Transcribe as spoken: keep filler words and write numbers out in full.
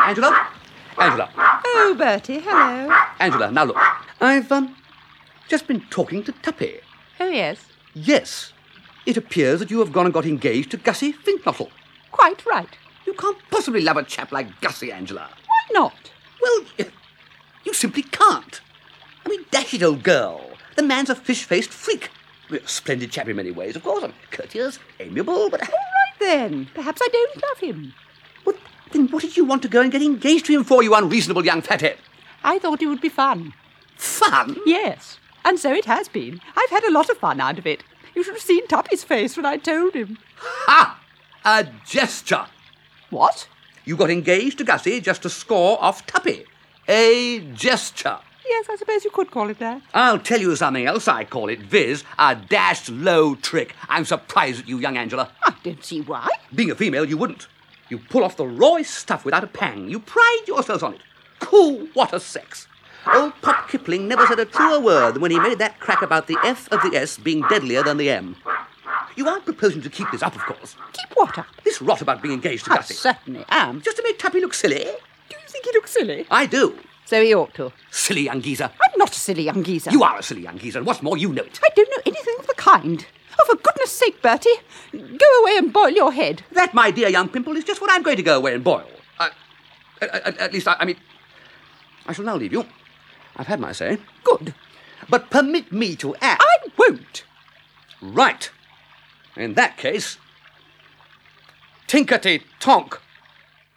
Angela? Angela. Oh, Bertie, hello. Angela, now look. I've um, just been talking to Tuppy. Oh, yes. Yes. It appears that you have gone and got engaged to Gussie Finknottle. Quite right. You can't possibly love a chap like Gussie, Angela. Why not? Well, you simply can't. I mean, dash it, old girl. The man's a fish-faced freak. A splendid chap in many ways, of course. I'm courteous, amiable, but... All right, then. Perhaps I don't love him. Well, then what did you want to go and get engaged to him for, you unreasonable young fathead? I thought it would be fun. Fun? Yes. And so it has been. I've had a lot of fun out of it. You should have seen Tuppy's face when I told him. Ha! A gesture. What? You got engaged to Gussie just to score off Tuppy. A gesture. Yes, I suppose you could call it that. I'll tell you something else I call it, viz. a dashed low trick. I'm surprised at you, young Angela. I don't see why. Being a female, you wouldn't. You pull off the rawest stuff without a pang. You pride yourselves on it. Cool, what a sex. Old Pop Kipling never said a truer word than when he made that crack about the F of the S being deadlier than the M. You aren't proposing to keep this up, of course. Keep what up? This rot about being engaged to I Gussie. certainly am. Just to make Tuppy look silly? Do you think he looks silly? I do. So he ought to. Silly young geezer. I'm not a silly young geezer. You are a silly young geezer, and what's more, you know it. I don't know anything of the kind. Oh, for goodness sake, Bertie, go away and boil your head. That, my dear young pimple, is just what I'm going to go away and boil. Uh, at, at least, I, I mean, I shall now leave you. I've had my say. Good. But permit me to add... I won't. Right. In that case, tinkety-tonk.